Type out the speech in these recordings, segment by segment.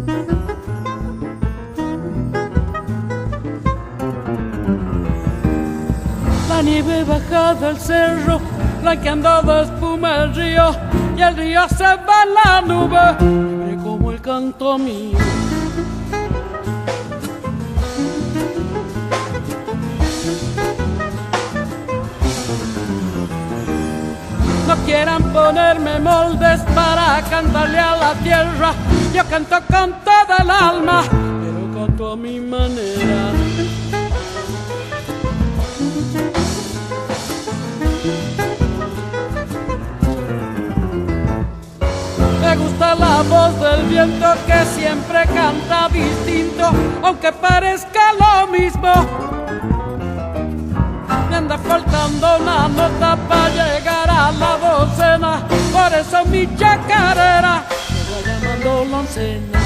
La nieve baja del cerro, blanqueando de espuma el río, y el río se va en la nube, libre como el canto mío. No quieran ponerme moldes para cantarle a la tierra, yo canto con toda el alma, pero canto a mi manera. Me gusta la voz del viento que siempre canta distinto, aunque parezca lo mismo. Me anda faltando una nota para llegar a la docena, por eso mi chacarera me va llamando loncena.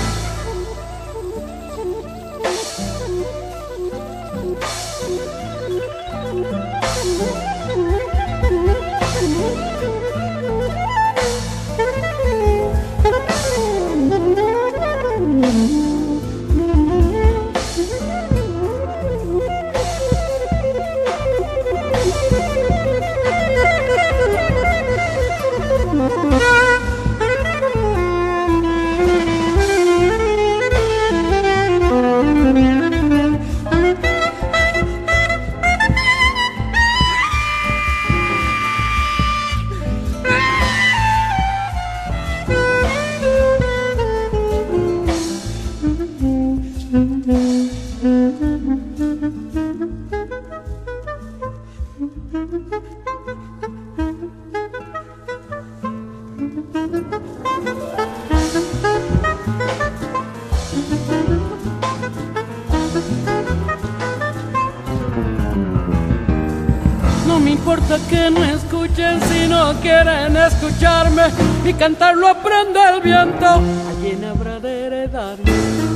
No me importa que no escuchen si no quieren escucharme, mi cantar lo aprende el viento, ¿a quién habrá de heredarme?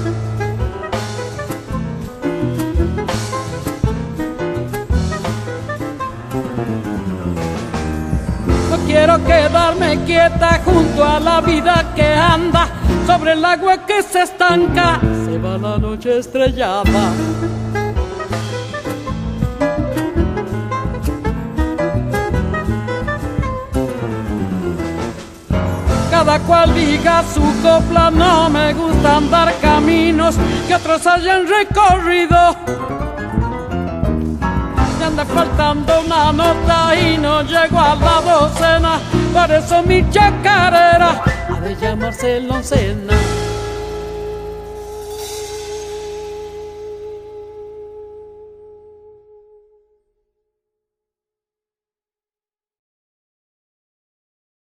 No quiero quedarme quieta junto a la vida que anda sobre el agua que se estanca, se va la noche estrellada. Cada cual diga su copla, no me gusta andar caminos que otros hayan recorrido. Me anda faltando una nota y no llego a la docena, por eso mi chacarera ha de llamarse loncena.